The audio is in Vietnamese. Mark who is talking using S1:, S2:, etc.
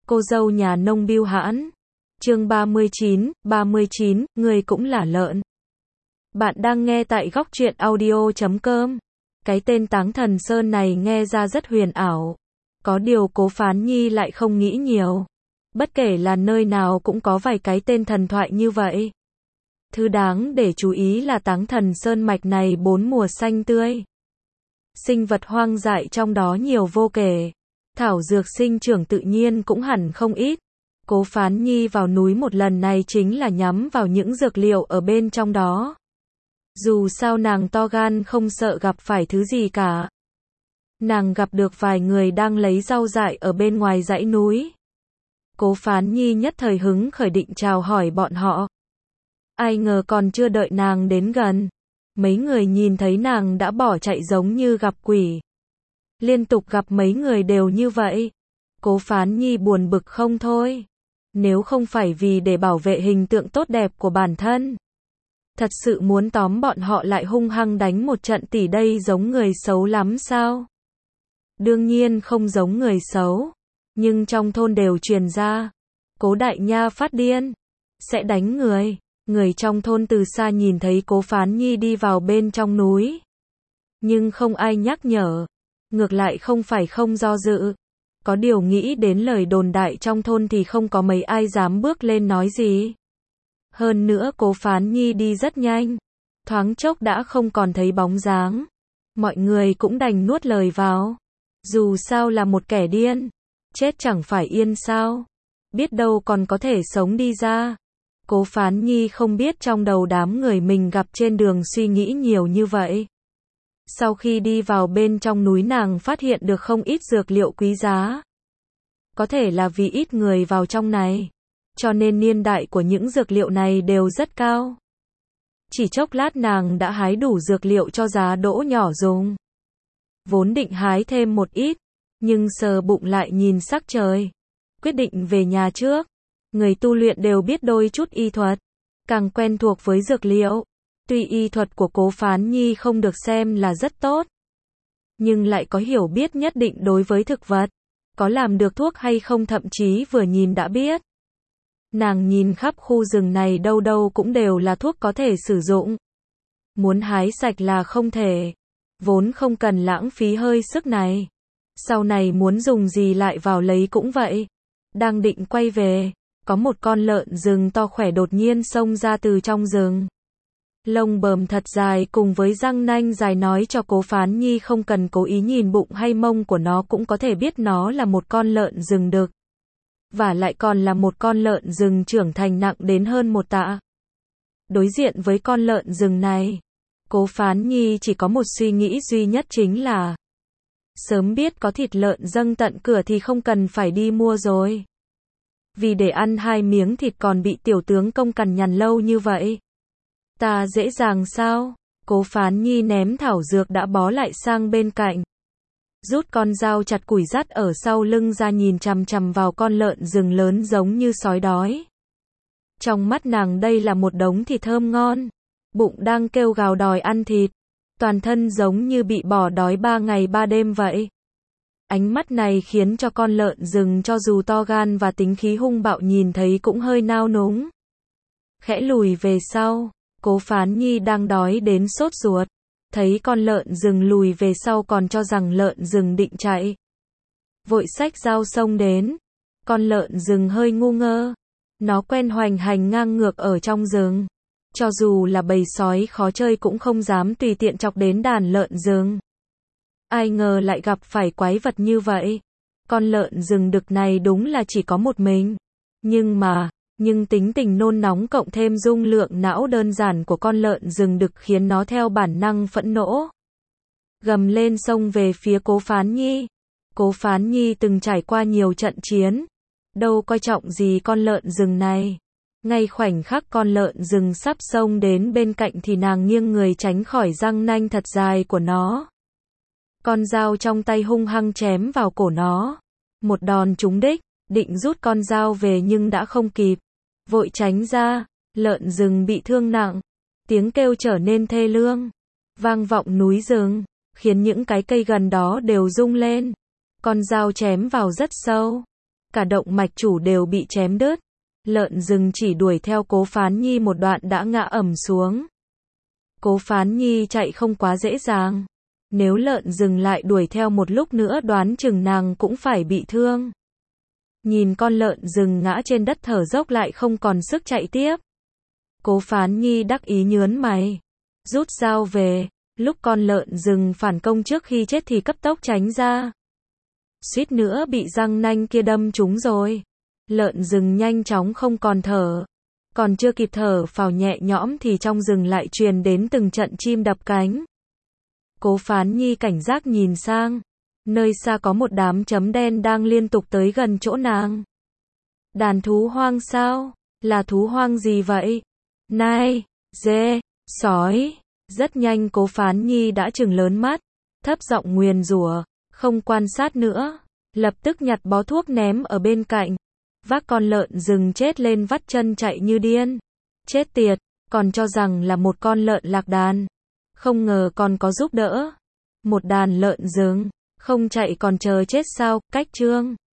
S1: Cô dâu nhà nông bưu hãn. Chương 39, người cũng là lợn. Bạn đang nghe tại góc truyện audio.com. Cái tên Táng Thần Sơn này nghe ra rất huyền ảo. Có điều Cố Phán Nhi lại không nghĩ nhiều. Bất kể là nơi nào cũng có vài cái tên thần thoại như vậy. Thứ đáng để chú ý là Táng Thần Sơn mạch này 4 mùa xanh tươi. Sinh vật hoang dại trong đó nhiều vô kể. Thảo dược sinh trưởng tự nhiên cũng hẳn không ít. Cố Phán Nhi vào núi một lần này chính là nhắm vào những dược liệu ở bên trong đó. Dù sao nàng to gan không sợ gặp phải thứ gì cả. Nàng gặp được vài người đang lấy rau dại ở bên ngoài dãy núi. Cố Phán Nhi nhất thời hứng khởi định chào hỏi bọn họ. Ai ngờ còn chưa đợi nàng đến gần. Mấy người nhìn thấy nàng đã bỏ chạy giống như gặp quỷ. Liên tục gặp mấy người đều như vậy. Cố Phán Nhi buồn bực không thôi. Nếu không phải vì để bảo vệ hình tượng tốt đẹp của bản thân. Thật sự muốn tóm bọn họ lại hung hăng đánh một trận tỉ đây giống người xấu lắm sao? Đương nhiên không giống người xấu. Nhưng trong thôn đều truyền ra. Cố Đại Nha phát điên. Sẽ đánh người. Người trong thôn từ xa nhìn thấy Cố Phán Nhi đi vào bên trong núi. Nhưng không ai nhắc nhở. Ngược lại không phải không do dự. Có điều nghĩ đến lời đồn đại trong thôn thì không có mấy ai dám bước lên nói gì. Hơn nữa Cố Phán Nhi đi rất nhanh. Thoáng chốc đã không còn thấy bóng dáng. Mọi người cũng đành nuốt lời vào. Dù sao là một kẻ điên. Chết chẳng phải yên sao. Biết đâu còn có thể sống đi ra. Cố Phán Nhi không biết trong đầu đám người mình gặp trên đường suy nghĩ nhiều như vậy. Sau khi đi vào bên trong núi nàng phát hiện được không ít dược liệu quý giá. Có thể là vì ít người vào trong này. Cho nên niên đại của những dược liệu này đều rất cao. Chỉ chốc lát nàng đã hái đủ dược liệu cho giá đỗ nhỏ dùng. Vốn định hái thêm một ít. Nhưng sờ bụng lại nhìn sắc trời. Quyết định về nhà trước. Người tu luyện đều biết đôi chút y thuật. Càng quen thuộc với dược liệu. Tuy y thuật của Cố Phán Nhi không được xem là rất tốt. Nhưng lại có hiểu biết nhất định đối với thực vật. Có làm được thuốc hay không thậm chí vừa nhìn đã biết. Nàng nhìn khắp khu rừng này đâu đâu cũng đều là thuốc có thể sử dụng. Muốn hái sạch là không thể. Vốn không cần lãng phí hơi sức này. Sau này muốn dùng gì lại vào lấy cũng vậy. Đang định quay về. Có một con lợn rừng to khỏe đột nhiên xông ra từ trong rừng. Lông bờm thật dài cùng với răng nanh dài nói cho Cố Phán Nhi không cần cố ý nhìn bụng hay mông của nó cũng có thể biết nó là một con lợn rừng đực. Và lại còn là một con lợn rừng trưởng thành nặng đến hơn 1 tạ. Đối diện với con lợn rừng này, Cố Phán Nhi chỉ có một suy nghĩ duy nhất chính là sớm biết có thịt lợn dâng tận cửa thì không cần phải đi mua rồi. Vì để ăn 2 miếng thịt còn bị tiểu tướng công cằn nhằn lâu như vậy. Ta dễ dàng sao? Cố Phán Nhi ném thảo dược đã bó lại sang bên cạnh. Rút con dao chặt củi dắt ở sau lưng ra nhìn chằm chằm vào con lợn rừng lớn giống như sói đói. Trong mắt nàng đây là một đống thịt thơm ngon. Bụng đang kêu gào đòi ăn thịt. Toàn thân giống như bị bỏ đói 3 ngày 3 đêm vậy. Ánh mắt này khiến cho con lợn rừng cho dù to gan và tính khí hung bạo nhìn thấy cũng hơi nao núng. Khẽ lùi về sau. Cố Phán Nhi đang đói đến sốt ruột. Thấy con lợn rừng lùi về sau còn cho rằng lợn rừng định chạy. Vội xách dao xông đến. Con lợn rừng hơi ngu ngơ. Nó quen hoành hành ngang ngược ở trong rừng. Cho dù là bầy sói khó chơi cũng không dám tùy tiện chọc đến đàn lợn rừng. Ai ngờ lại gặp phải quái vật như vậy. Con lợn rừng đực này đúng là chỉ có một mình. Nhưng tính tình nôn nóng cộng thêm dung lượng não đơn giản của con lợn rừng đực khiến nó theo bản năng phẫn nộ. Gầm lên xông về phía Cố Phán Nhi. Cố Phán Nhi từng trải qua nhiều trận chiến. Đâu coi trọng gì con lợn rừng này. Ngay khoảnh khắc con lợn rừng sắp xông đến bên cạnh thì nàng nghiêng người tránh khỏi răng nanh thật dài của nó. Con dao trong tay hung hăng chém vào cổ nó. Một đòn trúng đích, định rút con dao về nhưng đã không kịp. Vội tránh ra, lợn rừng bị thương nặng. Tiếng kêu trở nên thê lương. Vang vọng núi rừng, khiến những cái cây gần đó đều rung lên. Con dao chém vào rất sâu. cả động mạch chủ đều bị chém đứt. Lợn rừng chỉ đuổi theo Cố Phán Nhi một đoạn đã ngã ầm xuống. Cố Phán Nhi chạy không quá dễ dàng. Nếu lợn rừng lại đuổi theo một lúc nữa đoán chừng nàng cũng phải bị thương. Nhìn con lợn rừng ngã trên đất thở dốc lại không còn sức chạy tiếp. Cố Phán Nhi đắc ý nhớn mày. Rút dao về, lúc con lợn rừng phản công trước khi chết thì cấp tốc tránh ra. Suýt nữa bị răng nanh kia đâm trúng rồi. Lợn rừng nhanh chóng không còn thở. Còn chưa kịp thở phào nhẹ nhõm thì trong rừng lại truyền đến từng trận chim đập cánh. Cố Phán Nhi cảnh giác nhìn sang. Nơi xa có một đám chấm đen đang liên tục tới gần chỗ nàng. Đàn thú hoang sao? Là thú hoang gì vậy? Nai, dê, sói. Rất nhanh Cố Phán Nhi đã trừng lớn mắt, thấp giọng nguyền rủa, không quan sát nữa, lập tức nhặt bó thuốc ném ở bên cạnh, vác con lợn rừng chết lên vắt chân chạy như điên. Chết tiệt, còn cho rằng là một con lợn lạc đàn, không ngờ còn có giúp đỡ. Một đàn lợn rừng, không chạy còn chờ chết sao? Cách chương